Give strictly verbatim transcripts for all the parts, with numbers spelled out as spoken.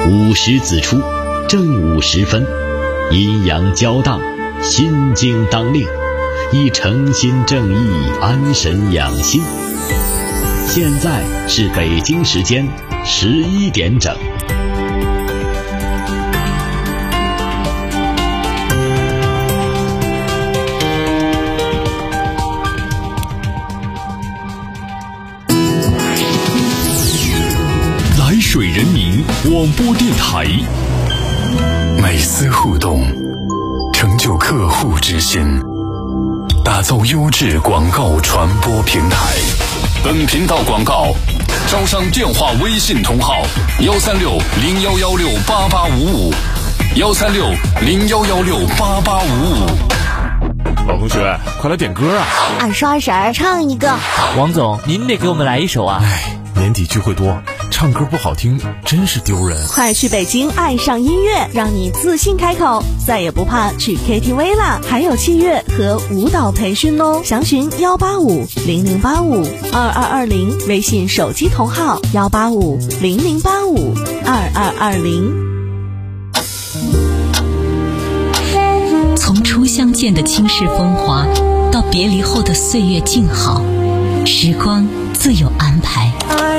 午时子出，正午时分，阴阳交荡，心经当令，以诚心正意安神养性。现在是北京时间十一点整。 来水人民广播电台， 每丝互动，成就客户之心，打造优质广告传播平台。本频道广告招商电话微信同号幺三六零幺幺六八八五五幺三六零幺幺六八八五五。 老同学，快来点歌啊！ 二叔二婶唱一个。 王总，您得给我们来一首啊！ 哎，年底聚会多，唱歌不好听真是丢人。 快去北京爱上音乐，让你自信开口，再也不怕去 K T V 了，还有器乐和舞蹈培训哦。详询幺八五零零八五二二二零，微信手机同号幺八五零零八五二二二零。 从初相见的倾世风华，到别离后的岁月静好，时光自有安排。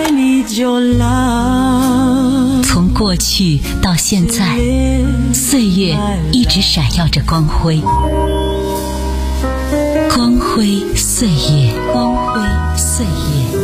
从过去到现在，岁月一直闪耀着光辉，光辉岁月，光辉岁月。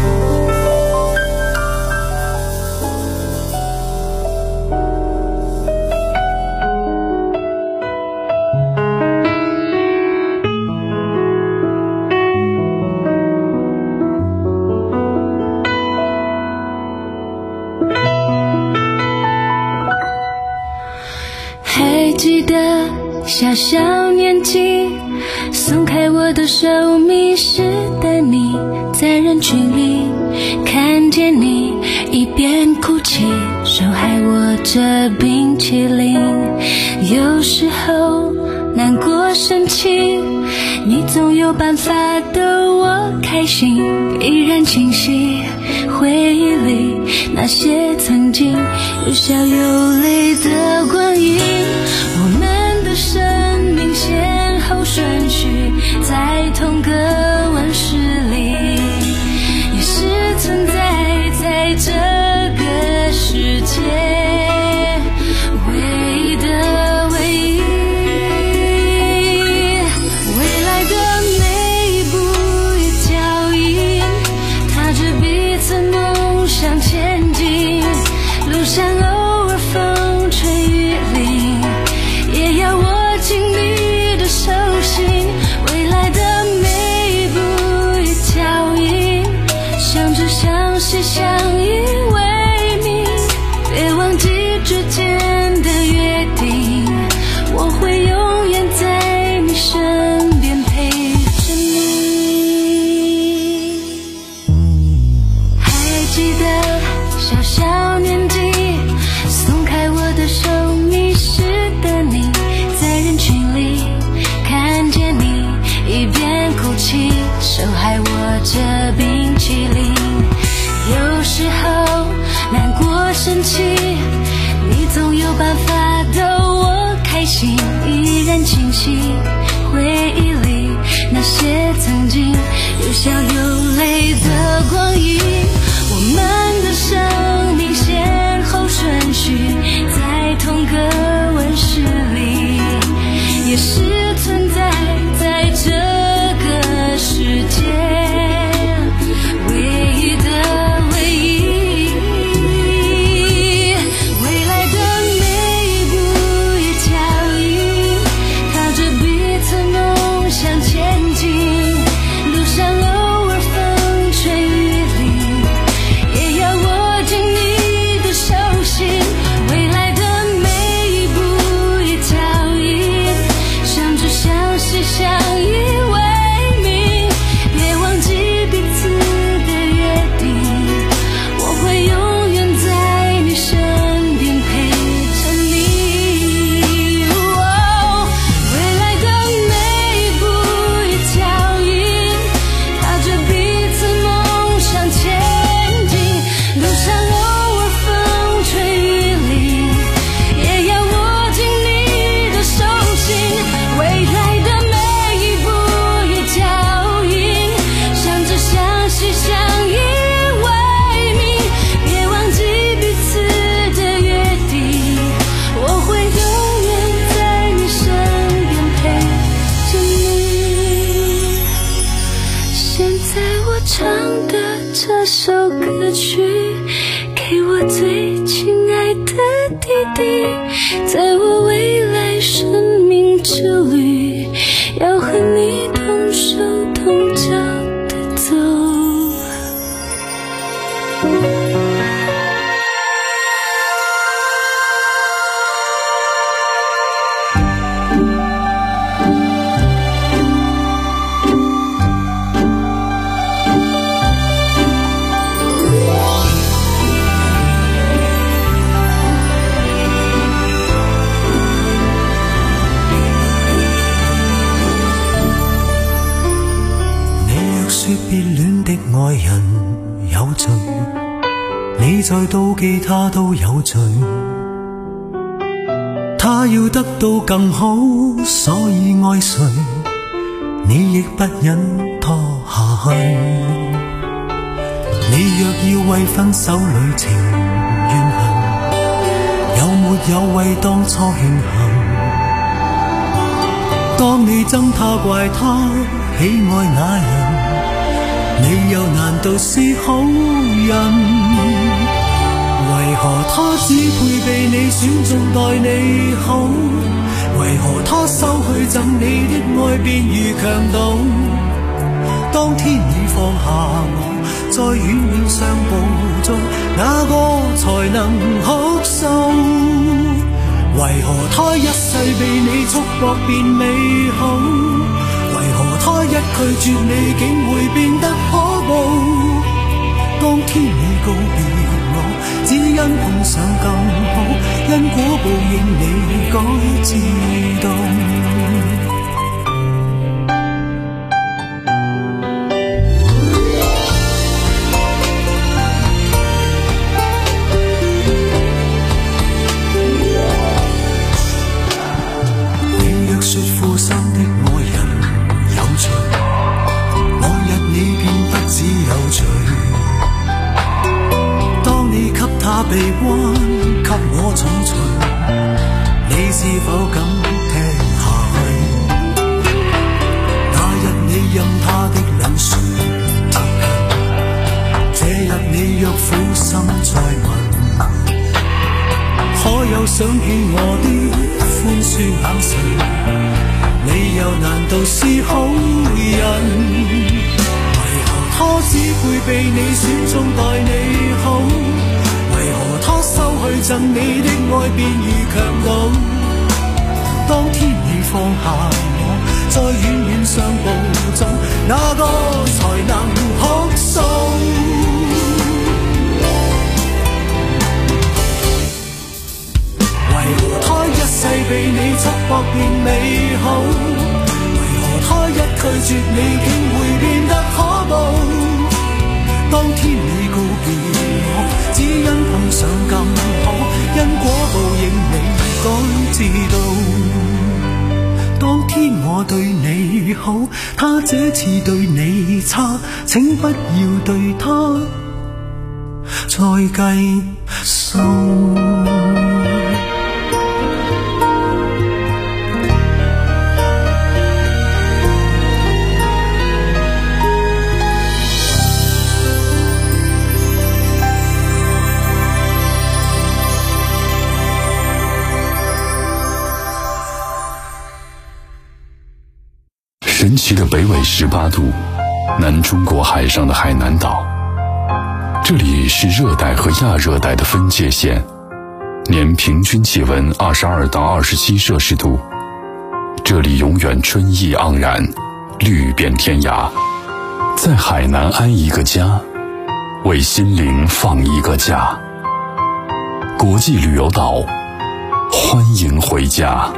记得小小年纪，松开我的手，迷失的你，在人群里看见你，一边哭泣，手还握着冰淇淋。有时候难过生气，你总有办法逗我开心，依然清晰回忆里那些曾经有笑有泪的光阴。我们的生命先后顺序在同个温室里，也是存在在这个世界唯一的唯一。未来的每一步与脚印，踏着彼此梦想前进，路上偶尔风吹雨淋，也要握紧你的手心。未来的每一步与脚印，相知相惜相依为命，别忘记之间的约定，我会永远在你身边陪着你。还记得小小年纪，松开我的手，迷失的你，在人群里看见你，一边哭泣，手还握着冰淇淋。有时候难过生气，你总有办法逗我开心，依然清晰回忆里那些曾经有笑有泪的光阴。我们的生命先后顺序在同个温室里，也是存在在这个世界唯这首歌曲给我最亲爱的弟弟，在我未来生命之旅，要和你同手同脚的走。 別戀的愛人有罪，你再妒忌他都有罪，他要得到更好，所以愛誰你亦不忍拖下去。你若要為分手旅程怨恨，有沒有為當初慶幸？當你憎他怪他喜愛那人，你又難道是好人？為何他只配被你選中待你好？為何他收去贈你的愛便如強盜？當天你放下我，在遠遠相步中，那個才能哭訴？為何他一世被你束縛變美好？為何他一拒絕你竟會變得可怖？當天你告別我，只因碰上更好，因果報應你該知道。你若說負心的愛人有罪，往日你便不只有罪。當你給他臂彎，給我重錘，你是否敢聽下去？那日你任他的冷水接近，這日你若苦心再問，可有想起我的寬恕眼神？你又難道是好人？為何他只配被你選中待你好？為何他收去贈你的愛便如強盜？當天你放下我，在遠遠相步中，那個才能哭訴？為何他一世被你束縛變美好？為何他一拒絕你竟會變得可怖？當天你告別我，只因碰上更好，因果報應你該知道。當天我對你好，他這次對你差，請不要對他再計數。 神奇的北纬十八度，南中国海上的海南岛，这里是热带和亚热带的分界线，年平均气温二十二到二十七摄氏度。这里永远春意盎然，绿遍天涯。在海南安一个家，为心灵放一个假。国际旅游岛，欢迎回家。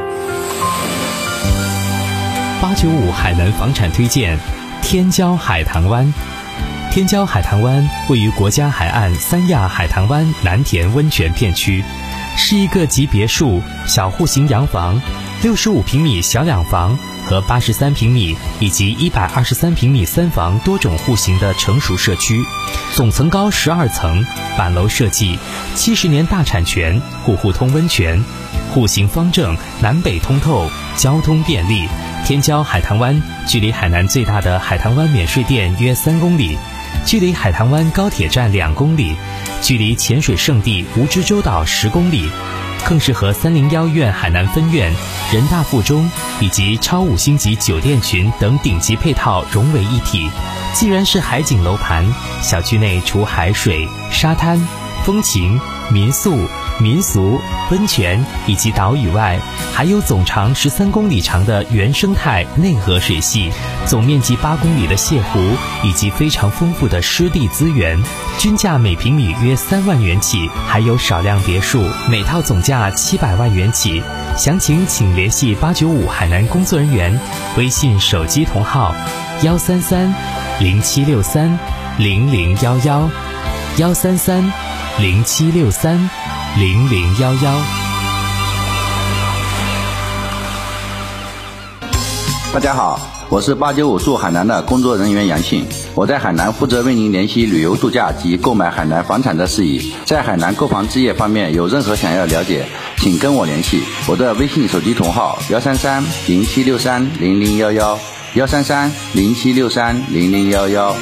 八九五海南房产推荐天骄海棠湾。天骄海棠湾位于国家海岸三亚海棠湾南田温泉片区，是一个集别墅、小户型洋房、六十五平米小两房和八十三平米以及一百二十三平米三房多种户型的成熟社区，总层高十二层，板楼设计，七十年大产权，户户通温泉，户型方正，南北通透，交通便利。天骄海棠湾距离海南最大的海棠湾免税店约三公里， 距离海棠湾高铁站两公里，距离潜水圣地蜈支洲岛十公里，更是和三零幺院海南分院、人大附中以及超五星级酒店群等顶级配套融为一体。既然是海景楼盘，小区内除海水、沙滩、风情、民宿、民俗、温泉以及岛屿外，还有总长十三公里长的原生态内河水系，总面积八公里的泻湖，以及非常丰富的湿地资源，均价每平米约三万元起，还有少量别墅，每套总价七百万元起。详情请联系八九五海南工作人员，微信手机同号幺三三零七六三零零幺幺幺三三零七六三零零幺幺。 大家好，我是八九五驻海南的工作人员杨信，我在海南负责为您联系旅游度假及购买海南房产的事宜。在海南购房置业方面有任何想要了解，请跟我联系，我的微信手机同号幺三三零七六三零零幺幺幺三三零七六三零零幺幺。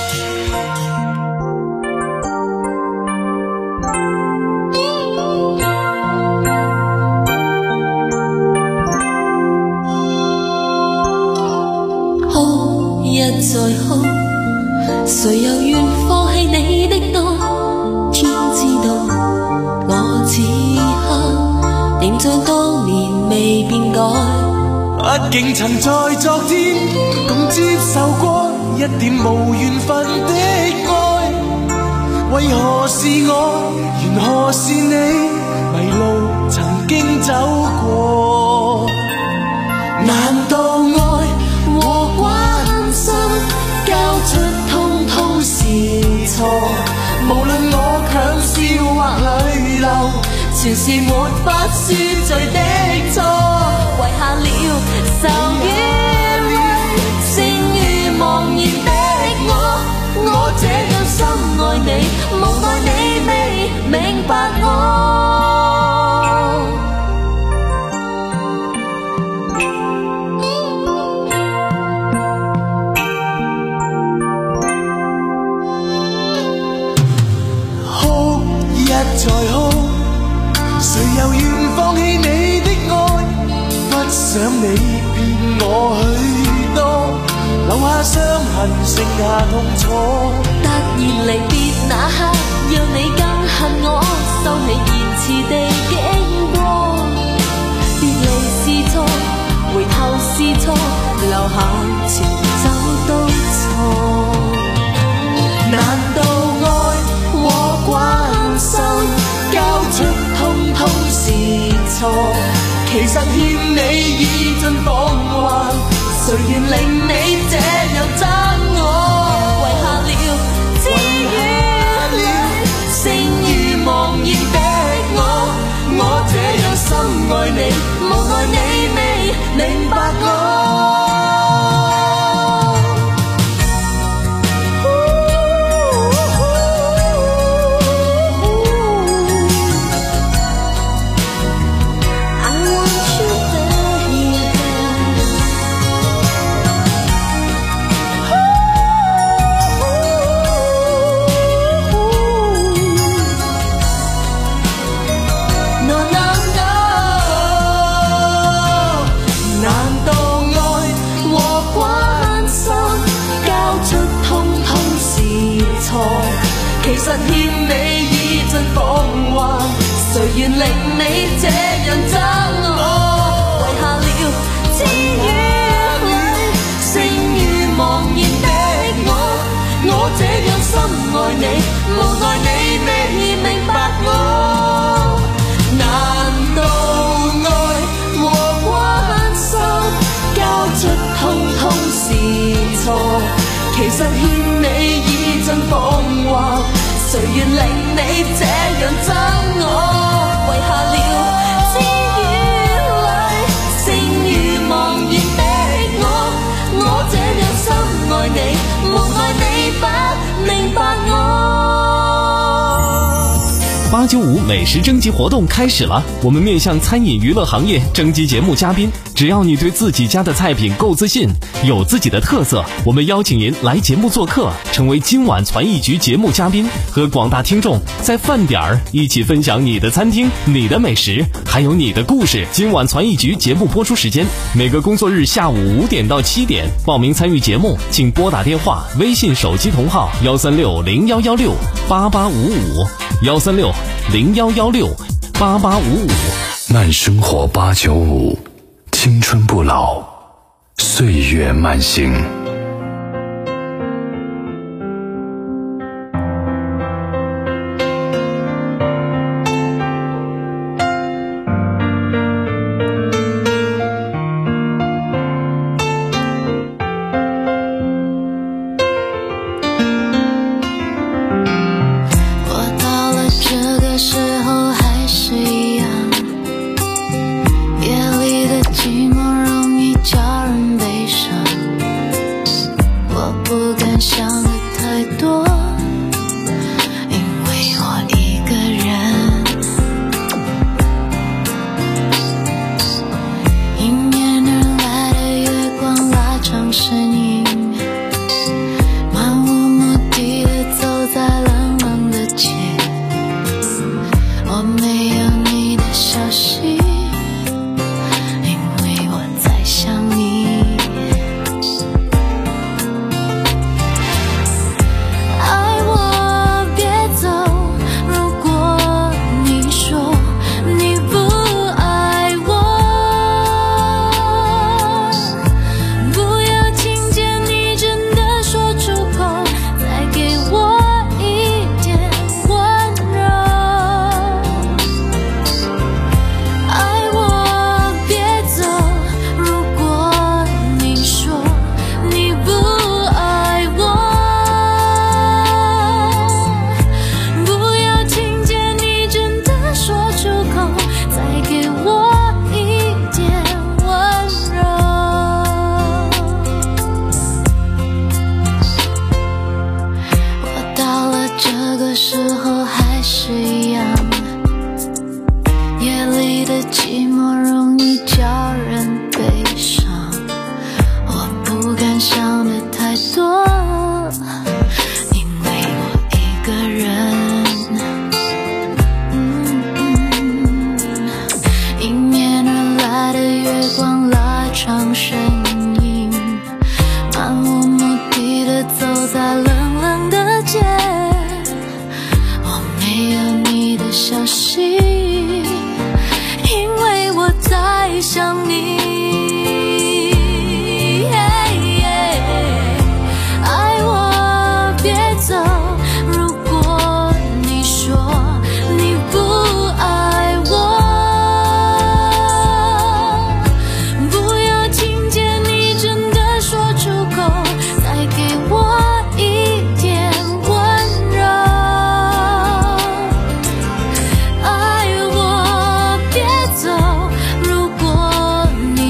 再哭，誰又願放棄你的愛？天知道，我此刻仍像當年未變改。 畢竟曾在昨天共接受過一點無緣分的愛，為何是我，緣何是你，迷路曾經走過？難道愛和關心交出通通是錯？無論我強笑或淚流，全是沒法恕罪的錯。遺下了愁與淚，剩餘茫然的我，我這樣深愛你，無奈你未明白我。再哭，誰又願放棄你的愛？不想你變我許多，留下傷痕，剩下痛楚。 突然離別那刻，讓你更恨我，收起言辭地經過。別離是錯，回頭是錯，留下前走都錯。難道愛和關心交出通通是錯？其實欠你已盡彷徨，誰願令你這樣憎我？遺下了知與淚，剩餘茫然的我，我這樣深愛你，無奈你未明白我。其實欠你已盡彷徨，誰願令你這樣憎我？遺下了知與淚，剩餘茫然的我，我這樣深愛你，無奈你未明白我。難道愛和關心交出通通是錯？其實欠你已盡彷徨，誰願令你這樣憎我？遺下了知與淚，剩餘茫然的我，我這樣深愛你，無奈你不明白我。 八九五美食征集活動開始了，我們面向餐飲娛樂行業徵集節目嘉賓， 只要你对自己家的菜品够自信，有自己的特色，我们邀请您来节目做客，成为今晚传艺局节目嘉宾，和广大听众在饭点儿一起分享你的餐厅、你的美食，还有你的故事。今晚传艺局节目播出时间每个工作日下午五点到七点，报名参与节目请拨打电话、微信手机同号幺三六零幺幺六八八五五幺三六零幺幺六八八五五。 慢生活八九五，青春不老，岁月慢行。 爱我别走，如果你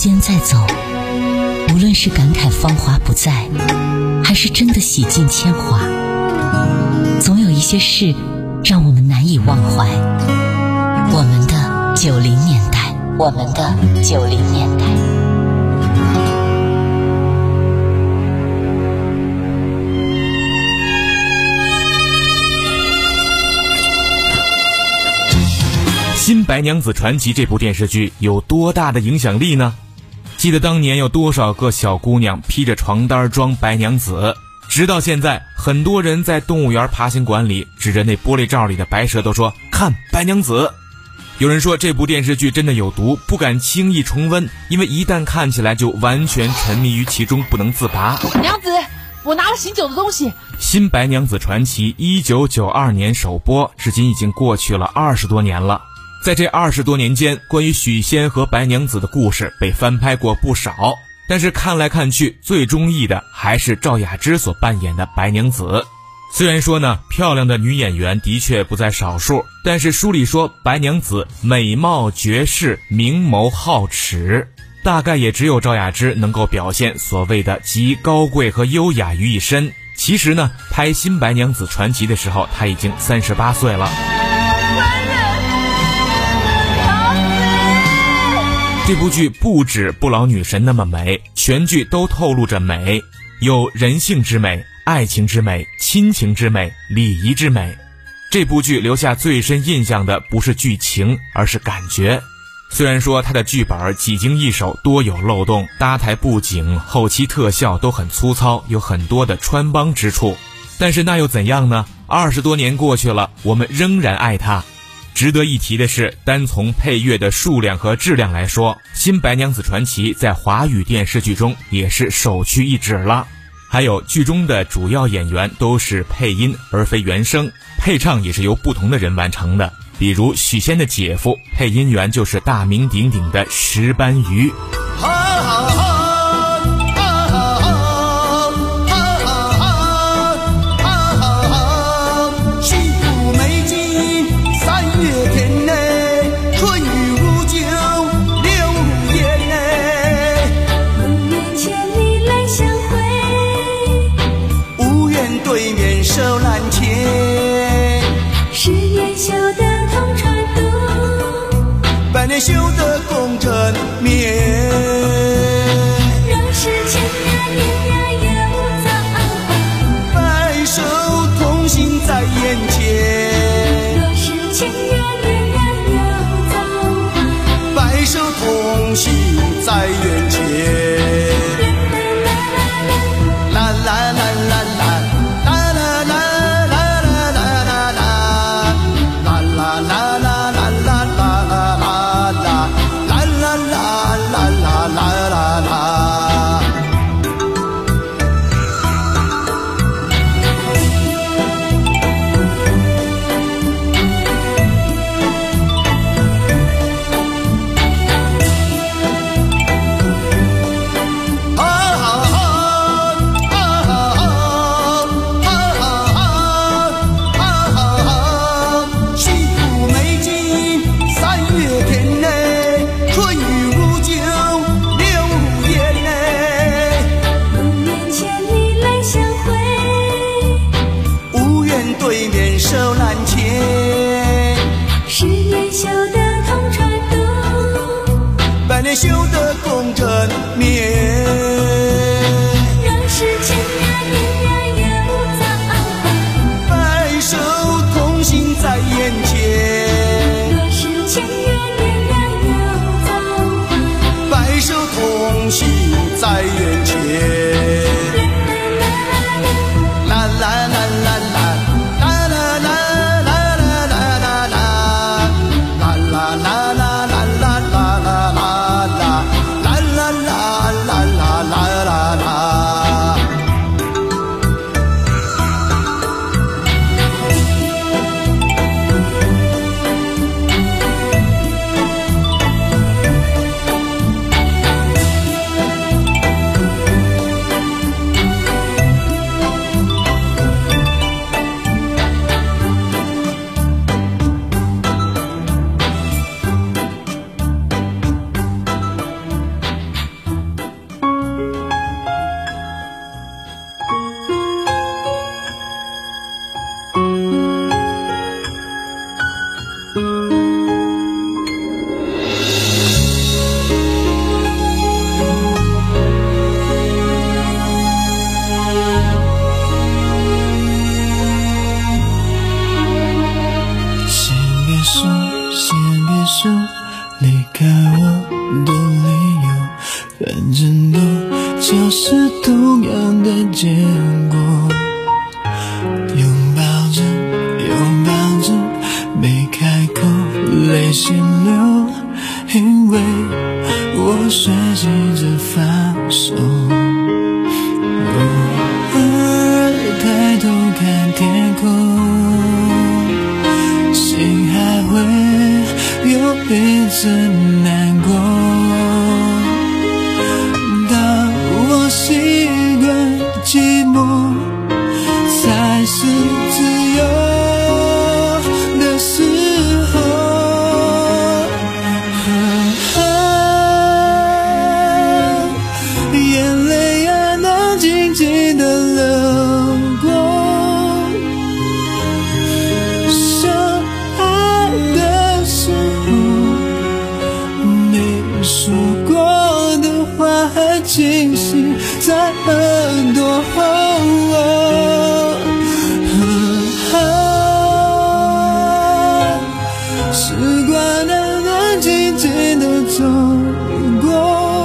间在走，无论是感慨芳华不再，还是真的洗尽铅华，总有一些事让我们难以忘怀。我们的九零年代，我们的九零年代。 《新白娘子传奇》这部电视剧有多大的影响力呢？记得当年有多少个小姑娘披着床单装白娘子，直到现在，很多人在动物园爬行馆里指着那玻璃罩里的白蛇都说看白娘子。有人说这部电视剧真的有毒，不敢轻易重温，因为一旦看起来就完全沉迷于其中不能自拔。 娘子，我拿了醒酒的东西。 新白娘子传奇一九九二年首播，至今已经过去了二十多年了。在这二十多年间，关于许仙和白娘子的故事被翻拍过不少，但是看来看去，最中意的还是赵雅芝所扮演的白娘子。虽然说呢，漂亮的女演员的确不在少数，但是书里说白娘子美貌绝世，明眸皓齿，大概也只有赵雅芝能够表现所谓的集高贵和优雅于一身。其实呢，拍新白娘子传奇的时候，她已经三十八岁了。这部剧不止不老女神那么美，全剧都透露着美，有人性之美、爱情之美、亲情之美、礼仪之美。这部剧留下最深印象的不是剧情，而是感觉。虽然说它的剧本几经易手，多有漏洞，搭台布景、后期特效都很粗糙，有很多的穿帮之处，但是那又怎样呢？二十多年过去了，我们仍然爱它。值得一提的是，单从配乐的数量和质量来说，新白娘子传奇在华语电视剧中也是首屈一指了。还有剧中的主要演员都是配音而非原声，配唱也是由不同的人完成的。比如许仙的姐夫，配音员就是大名鼎鼎的石斑鱼。 手难牵， 十年修得同船渡， 百年修得共枕眠。 若是千年年月有造化， 白首同行在眼前。 若是千年年月有造化， 白首同行在眼前。啦啦啦啦啦。 手难牵， 十年修得同船渡， 百年修得共枕眠。 若是千年年月有造化， 白首同行在眼前。 若是千年年月有造化， 白首同行在眼前。啦啦啦啦啦。啦啦啦啦啦啦啦啦啦啦啦啦啦啦。 开我的理由，反正都就是同样的结果。拥抱着拥抱着没开口，泪先流，因为我学习着放手。偶尔抬头看天空，心还会有一次难过。当我习惯寂寞才是自由的时候，眼泪啊能静静地流过。相爱的时候，你说过的话还清晰在耳朵后。时光能能静静地走过，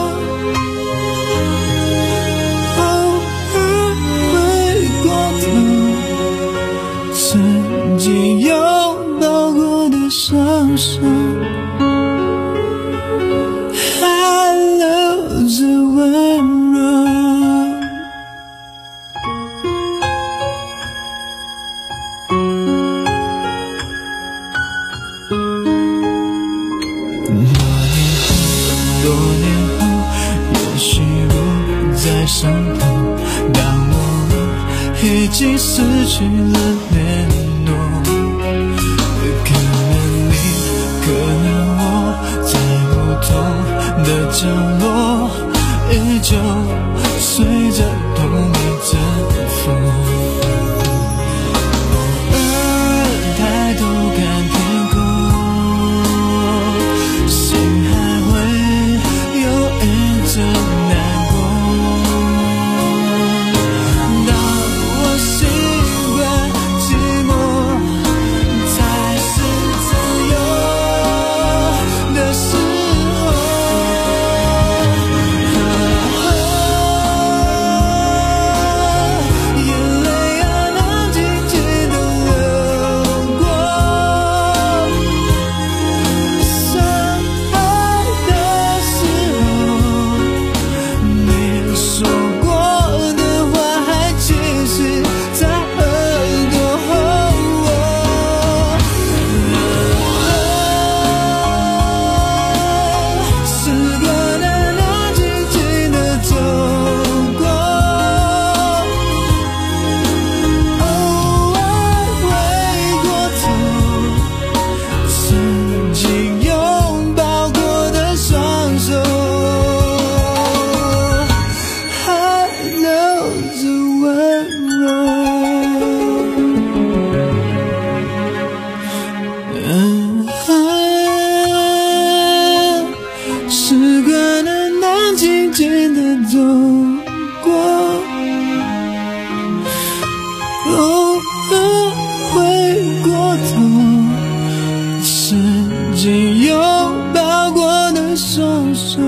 偶尔回过头，曾经拥抱过的双手，还留着温柔。多年后，也许不再伤痛，当我们已经失去了联络，可能你，可能我，在不同的角落，依旧随着同一阵风。偶尔抬头看天空，真难过。当我习惯寂寞才是自由的时候，眼泪啊能静静地流过。相爱的时候，你说过的话还清晰在耳朵后。时光能能静静地走过，偶尔回过头，曾经拥抱过的双手，还留着温柔。嗯啊，时光能能静静地走过，偶尔回过头，曾经拥抱过的双手，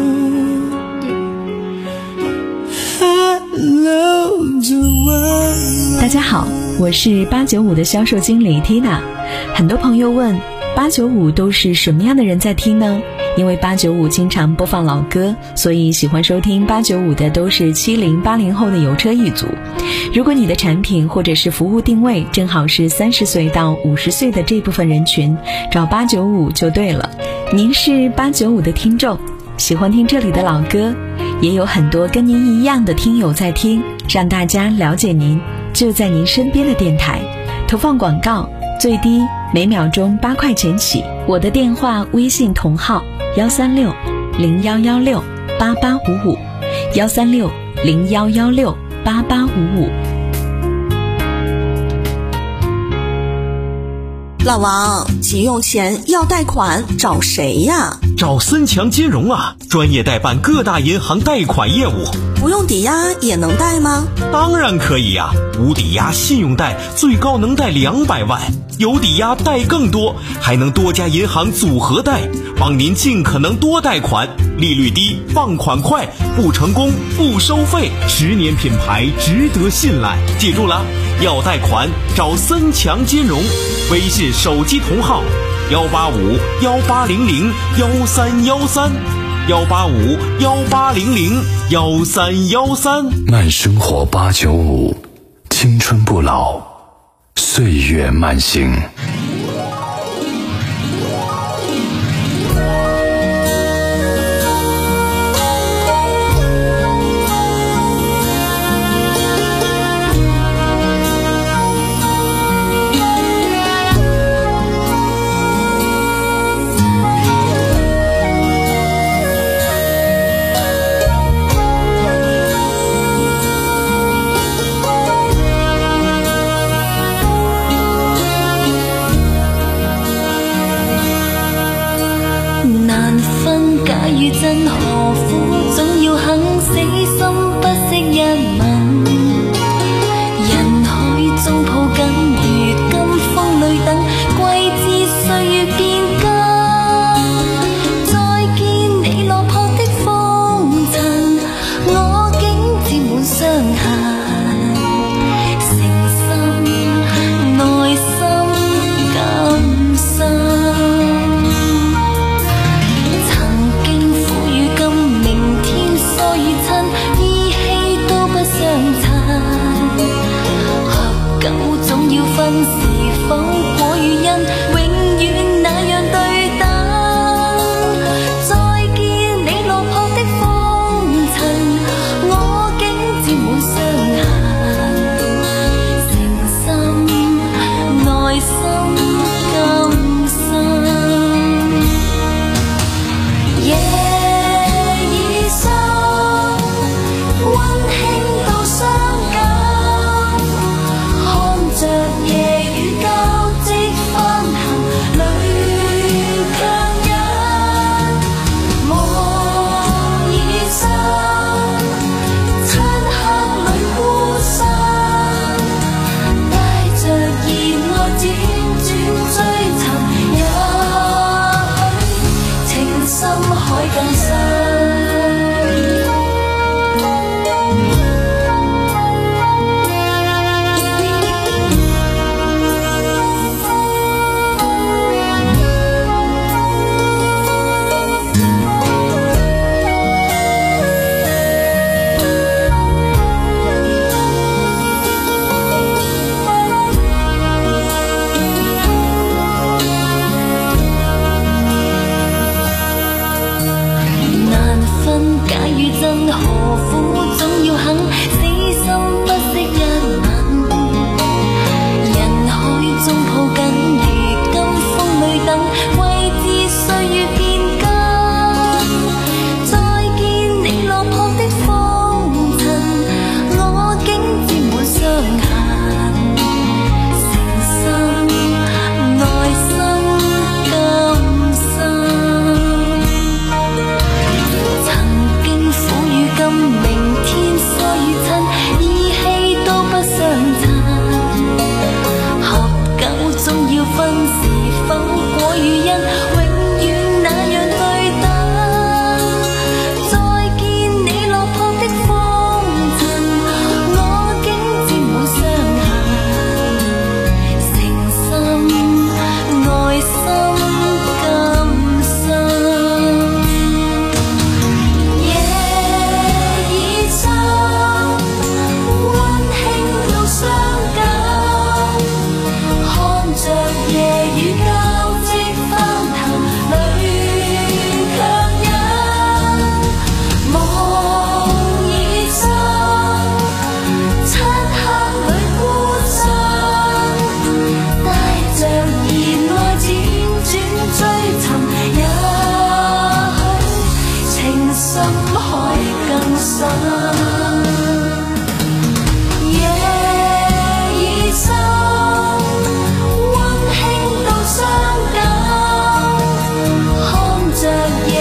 还留着温柔。 大家好，我是八九五的销售经理 Tina。 很多朋友问八九五都是什么样的人在听呢？因为八九五经常播放老歌，所以喜欢收听八九五的都是七零八零后的油车一族。如果你的产品或者是服务定位正好是三十岁到五十岁的这部分人群，找八九五就对了。您是八九五的听众，喜欢听这里的老歌，也有很多跟您一样的听友在听，让大家了解您，就在您身边的电台。投放广告最低每秒钟八块钱起。我的电话微信同号幺三六零幺幺六八八五五，幺三六零幺幺六八八五五。 老王，急用钱要贷款找谁呀？ 找森强金融啊，专业代办各大银行贷款业务。 不用抵押也能贷吗？ 当然可以呀、啊，无抵押信用贷最高能贷两百万，有抵押贷更多，还能多家银行组合贷，帮您尽可能多贷款，利率低，放款快，不成功不收费，十年品牌值得信赖。记住了，要贷款找森强金融，微信手机同号幺八五幺八零零幺三幺三。幺八五幺八零零幺三幺三， 慢生活八九五，青春不老，岁月慢行。 真何苦總要肯死心不息一吻，人海中抱緊如今風裏等，季節歲月變更，再見你落魄的風塵，我竟沾滿傷痕，誠心內心感傷。是否果與因永遠那樣對等？再見你落魄的風塵，我竟沾滿傷痕，誠心內心感傷。夜已深，溫馨到傷感，看着夜雨交織翻行，淚強忍，夢已深，漆黑裏孤身，帶着熱愛輾轉追尋，也許情深海更深。真何苦總要肯死心不息一吻，人海中抱緊如今風裏等，季節歲月變更，再見你落魄的風塵，我竟沾滿傷痕，誠心內心感傷。明天所遇親，意氣都不相襯，合久總要分，是否果與因永遠那樣對等？再見你落魄的風塵，我竟沾滿傷痕，誠心內心感傷。深海更深，夜已深，溫馨到傷感，看着夜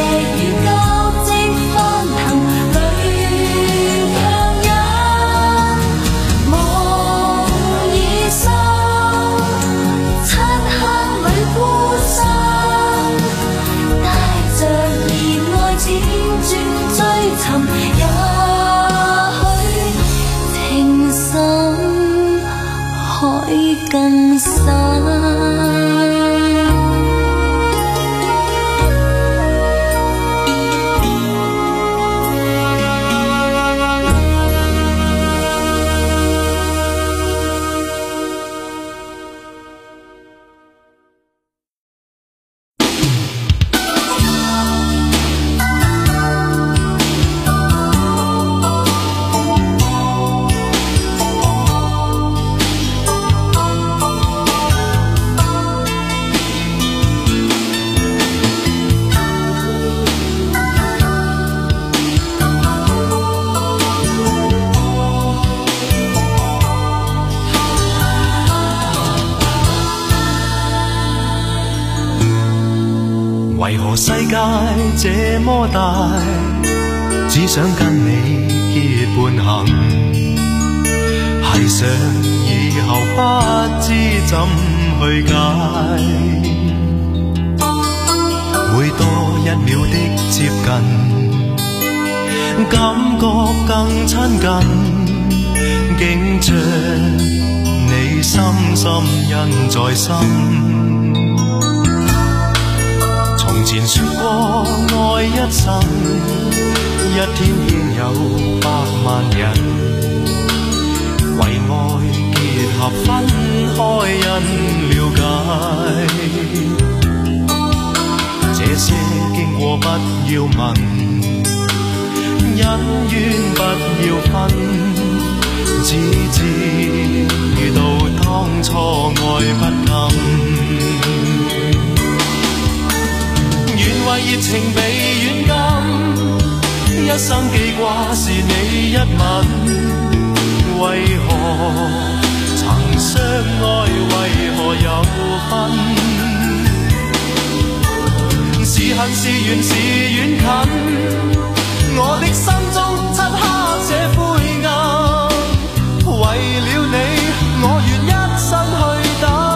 世界這麼大，只想跟你結伴行，繫上以後不知怎去解，每多一秒的接近，感覺更親近，竟將你深深印在心。從前說過愛一生，一天變有百萬人，為愛結合分開因了解，這些經過不要問，恩怨不要分，只知道當初愛不甘，願為熱情被軟禁，一生記掛是你一吻，為何曾相愛為何有分，是恨是緣是遠近，我的心中漆黑這灰暗，為了你我願一生去等。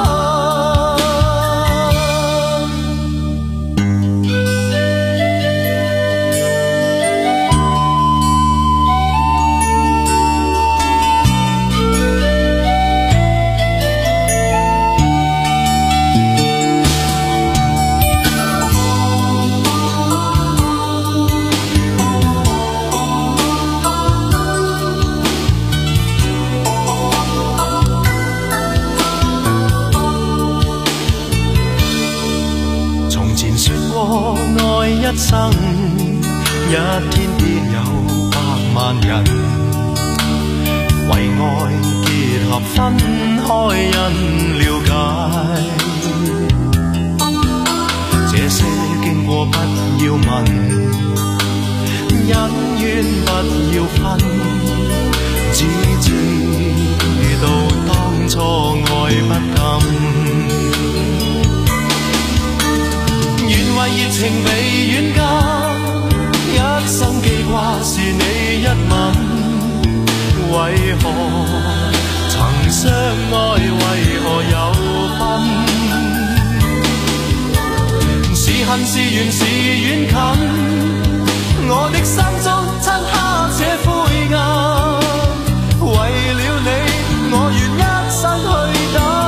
一生一天變有百萬人，為愛結合分開因了解，這些經過不要問，恩怨不要分，只知道當初愛不甘，願為熱情被軟禁，一生記掛是你一吻，為何曾相愛為何有分，是恨是緣是遠近，我的心中漆黑這灰暗，為了你我願一生去等，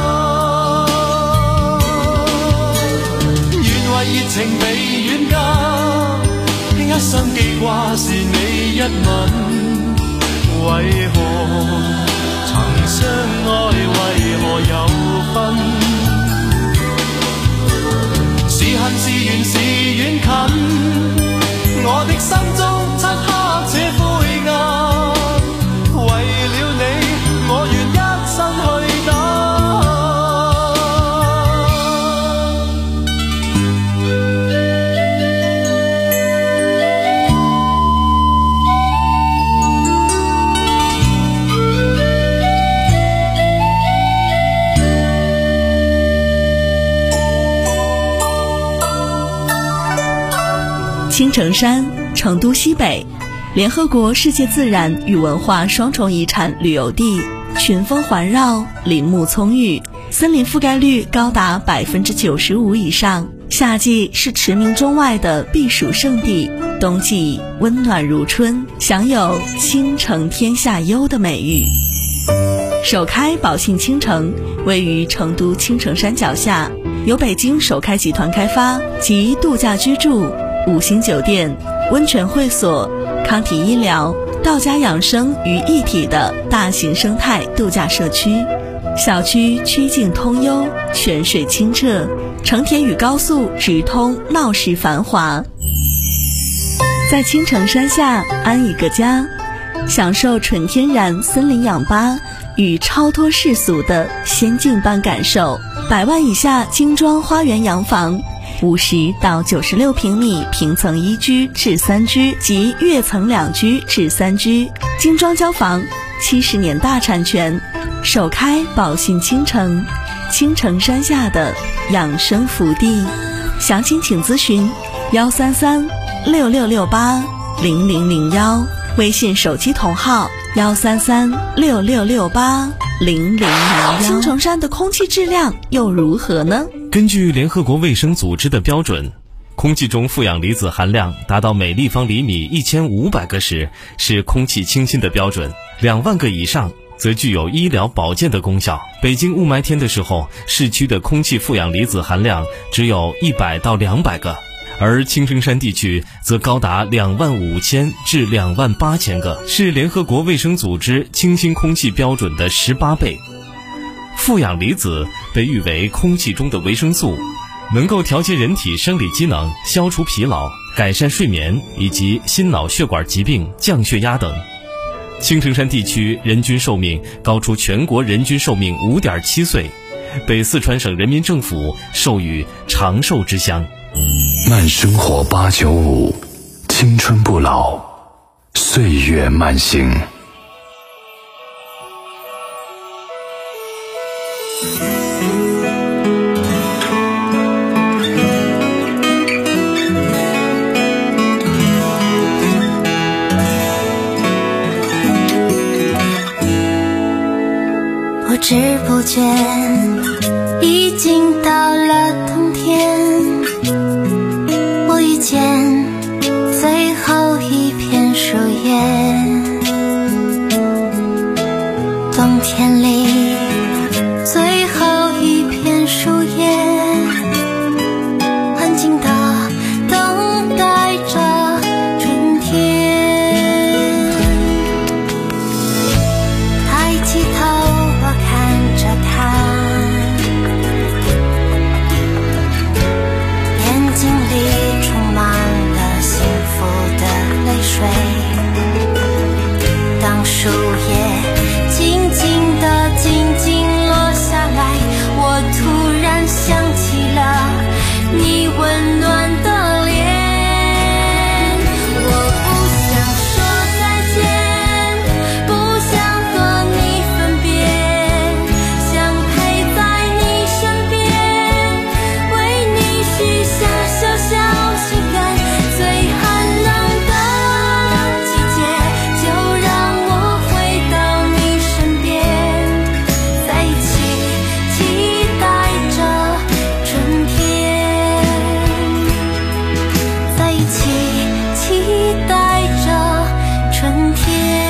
熱情被軟禁，一生記掛是你一吻，為何曾相愛為何有分，是恨是緣是遠近，我的心中漆黑這灰暗，為了你我願一生去等。 青城山，成都西北，联合国世界自然与文化双重遗产旅游地，群峰环绕，林木葱郁，森林覆盖率高达百分之九十五以上。夏季是驰名中外的避暑胜地，冬季温暖如春，享有青城天下优的美誉。首开宝信青城位于成都青城山脚下，由北京首开集团开发，集度假居住、五星酒店、温泉会所、康体医疗、道家养生于一体的大型生态度假社区。小区曲径通幽，泉水清澈，城铁与高速直通，闹市繁华。在青城山下安一个家，享受纯天然森林氧吧与超脱世俗的仙境般感受。百万以下精装花园洋房，五十到九十六平米平层一居至三居及跃层两居至三居，精装交房，七十年大产权，首开宝信青城，青城山下的养生福地。 详情请咨询幺三三六六六八零零零幺，微信手机同号幺三三六六六八零零零幺。青城山的空气质量又如何呢？ 根据联合国卫生组织的标准，空气中负氧离子含量达到每立方厘米一千五百个时是空气清新的标准，两万个以上则具有医疗保健的功效。北京雾霾天的时候，市区的空气负氧离子含量只有一百到两百个，而青城山地区则高达两万五千至两万八千个，是联合国卫生组织清新空气标准的十八倍。负氧离子被誉为空气中的维生素，能够调节人体生理机能，消除疲劳，改善睡眠以及心脑血管疾病、降血压等。青城山地区人均寿命高出全国人均寿命 五点七岁，被四川省人民政府授予长寿之乡。 慢生活八九五，青春不老，岁月慢行。 不知不觉已经到了冬天，我遇见最后一片树叶。冬天里最后一片树叶，安静地等待着春天。抬起头看着它，眼睛里充满了幸福的泪水。当树叶静静地静静落下来，我突然想起了你温暖的脸。我不想说再见，不想和你分别，想陪在你身边，为你许下小小心愿。最寒冷的季节，就让我回到你身边，在一起期待着春天，在一起期待着春天。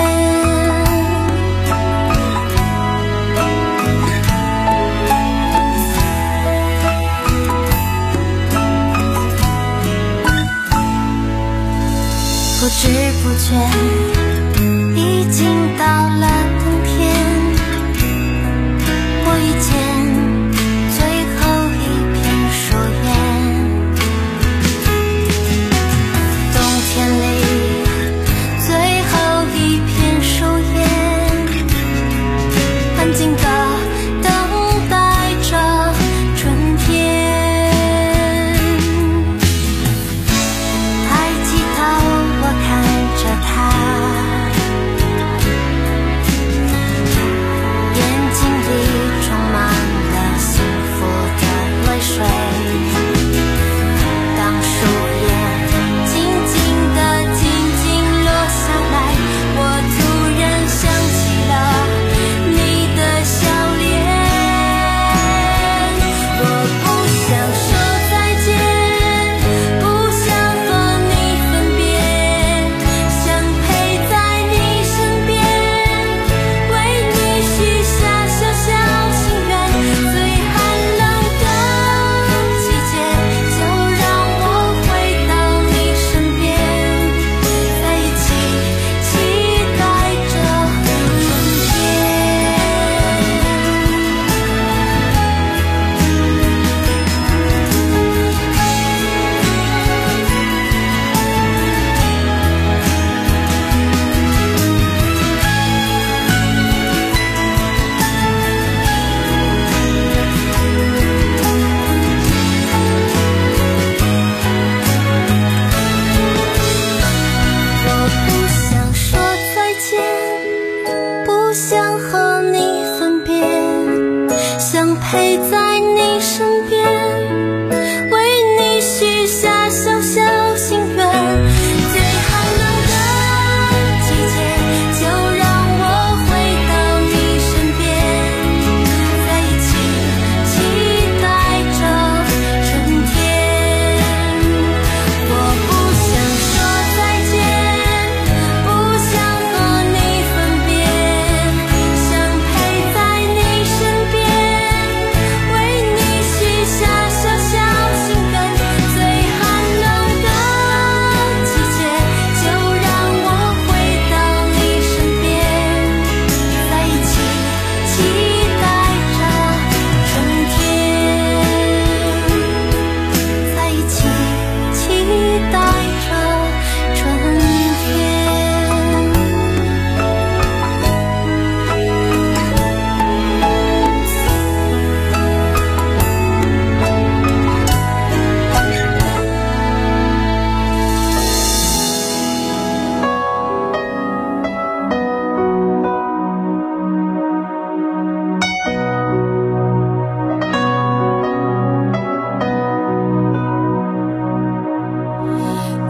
不知不觉已经到了冬天，我遇见最后一片树叶。冬天里最后一片树叶，安静地等待着春天。抬起头我看着它，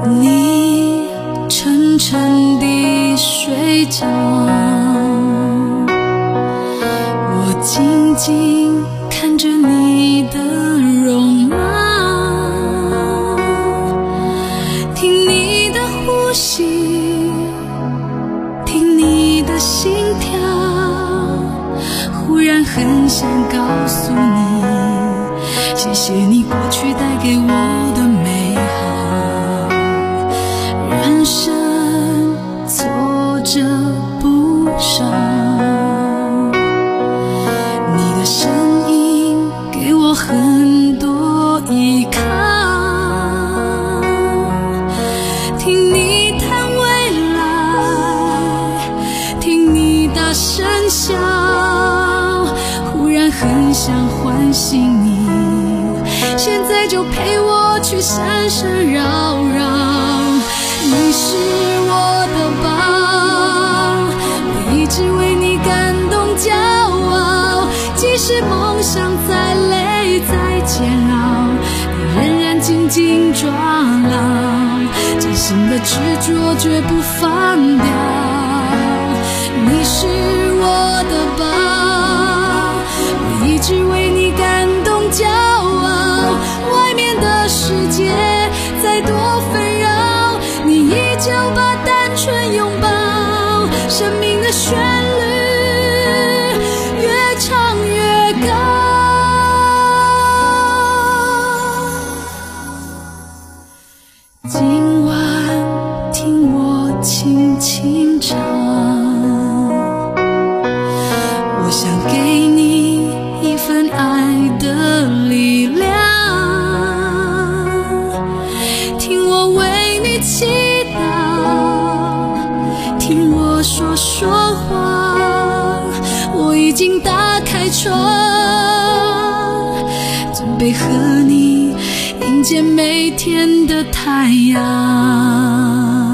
你沉沉地睡着，我静静看着你的容貌，听你的呼吸，听你的心跳，忽然很想告诉你，谢谢你过去带给我的美好。人生挫折不少，你的声音给我很多依靠，听你谈未来，听你大声笑，忽然很想唤醒你，现在就陪我去山山绕绕。你是我的宝，我一直为你感动骄傲，即使梦想再累再煎熬，你仍然紧紧抓牢，真心的执着绝不放掉。你是我的宝，我一直为你感动骄傲，外面的世界再多纷扰，你依旧把单纯拥抱，生命的旋律越唱越高。今晚听我轻轻唱，我想给你一份爱的力量，听我为你祈祷，听我说说话，我已经打开窗，准备和你迎接每天的太阳。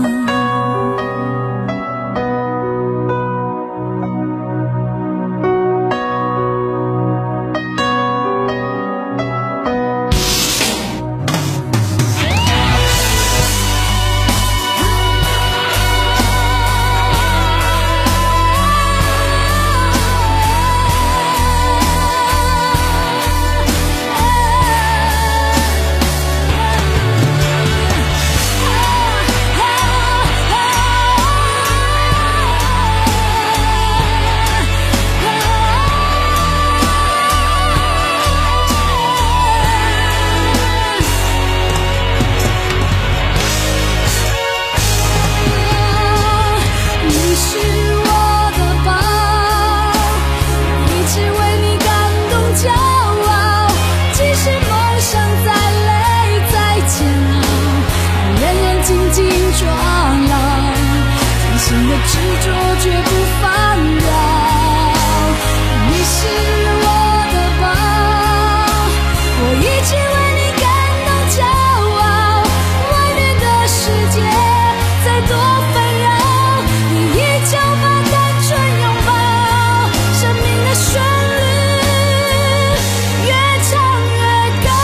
执着绝不放掉，你是我的宝，我一直为你感到骄傲，外面的世界再多纷扰，你依旧把单纯拥抱，生命的旋律越唱越高。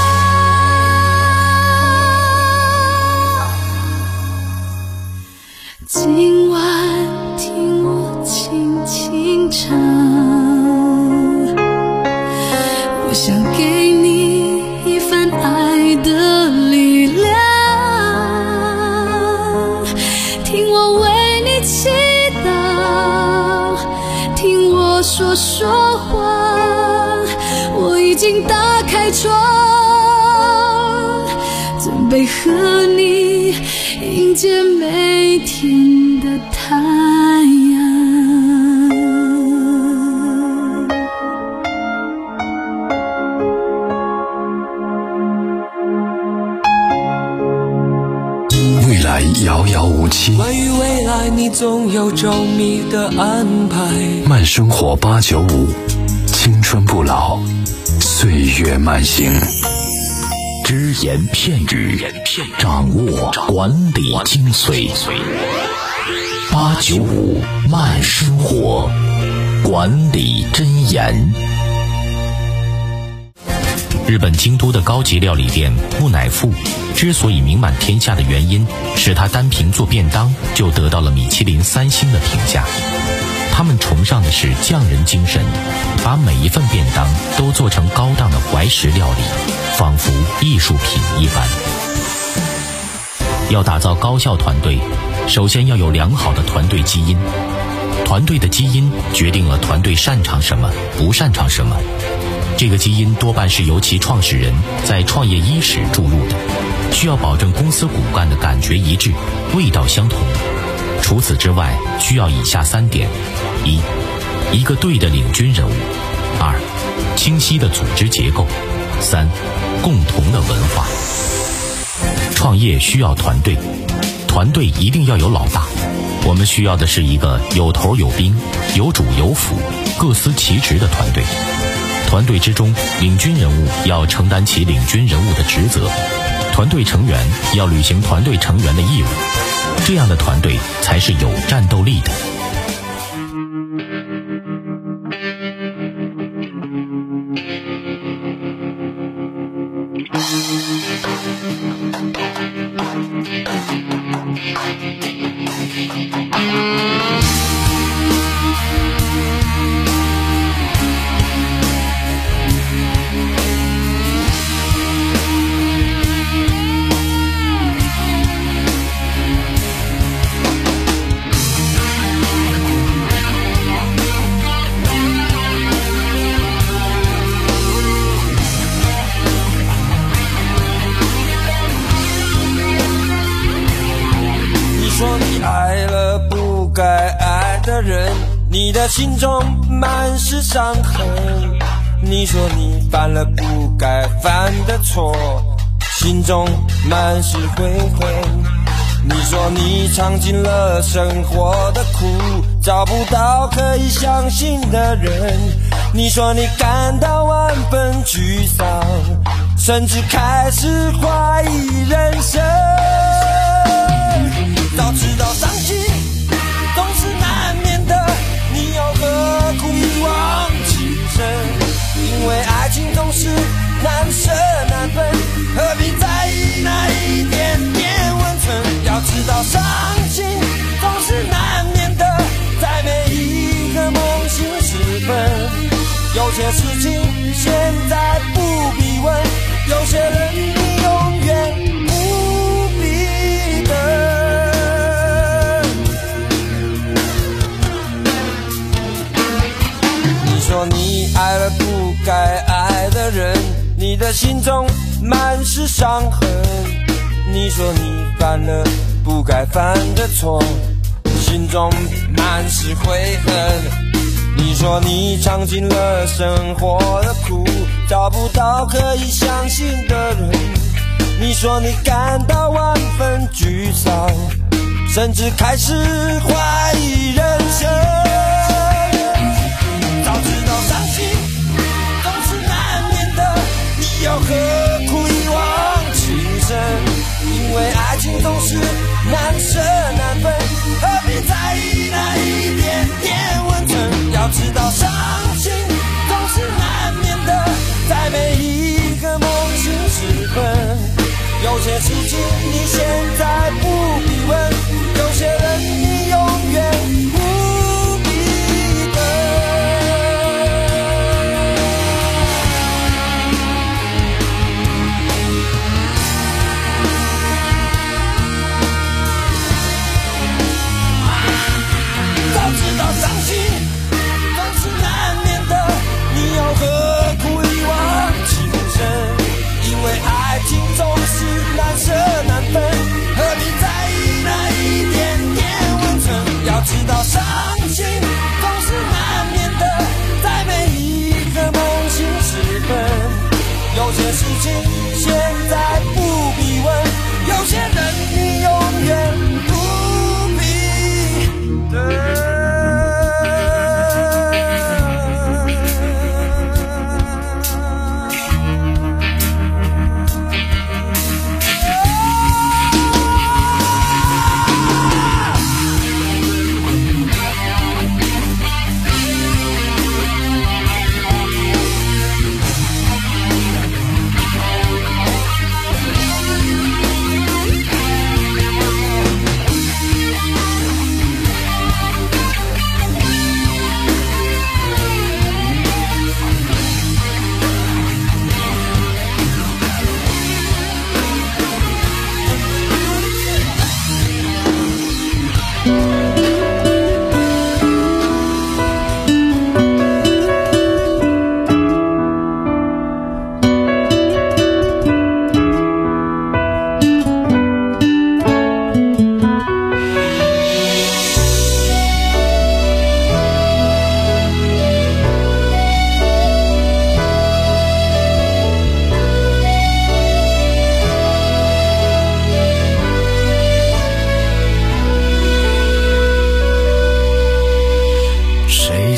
今晚听我轻轻唱，我想给你一份爱的力量，听我为你祈祷，听我说说话，我已经打开窗，准备和你迎接每天的太阳。 未来遥遥无期， 关于未来你总有周密的安排。 慢生活八九五，青春不老，岁月慢行。 只言片语，掌握管理精髓。八九五慢生活，管理箴言。 日本京都的高级料理店木乃富之所以名满天下的原因，是他单凭做便当就得到了米其林三星的评价。他们崇尚的是匠人精神，把每一份便当都做成高档的怀石料理，仿佛艺术品一般。要打造高效团队，首先要有良好的团队基因。团队的基因决定了团队擅长什么，不擅长什么。这个基因多半是由其创始人在创业伊始注入的，需要保证公司骨干的感觉一致，味道相同。除此之外，需要以下三点：一、一个对的领军人物；二、清晰的组织结构；三、共同的文化。创业需要团队，团队一定要有老大。我们需要的是一个有头有兵、有主有辅、各司其职的团队。团队之中，领军人物要承担起领军人物的职责，团队成员要履行团队成员的义务，这样的团队才是有战斗力的。 你的心中满是伤痕，你说你犯了不该犯的错，心中满是悔恨。你说你尝尽了生活的苦，找不到可以相信的人。你说你感到万分沮丧，甚至开始怀疑人生。早知道伤心总是难免的，你又何苦一往情深？因为爱情总是难舍难分，何必在意那一点点温存？要知道伤心总是难免的，在每一个梦醒时分。有些事情现在不必问，有些人你永远不必等。你说你爱了不该爱的人，你的心中满是伤痕。你说你犯了不该犯的错，心中满是悔恨。你说你尝尽了生活的苦，找不到可以相信的人。你说你感到万分沮丧，甚至开始怀疑人生。早知道伤心总是难免的，你又何苦一往情深？因为爱情总是难舍难分，何必在意那一点点温存？要知道伤心总是难免的，在每一个梦醒时分。有些事情你现在不必问，有些人你永远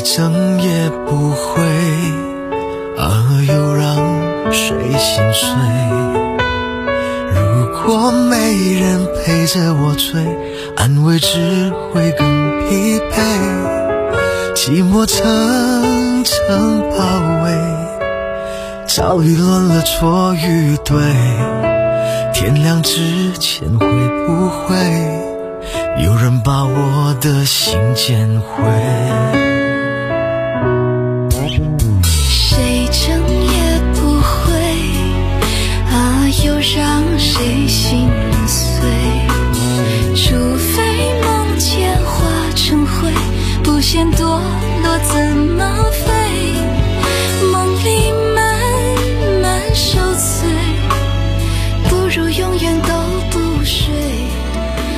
争也不会，啊，又让谁心碎？如果没人陪着我追，安慰只会更疲惫，寂寞层层包围，早已乱了错与对，天亮之前会不会有人把我的心捡回？ 谁争也不会，啊，又让谁心碎？除非梦见化成灰，不嫌堕落怎么飞？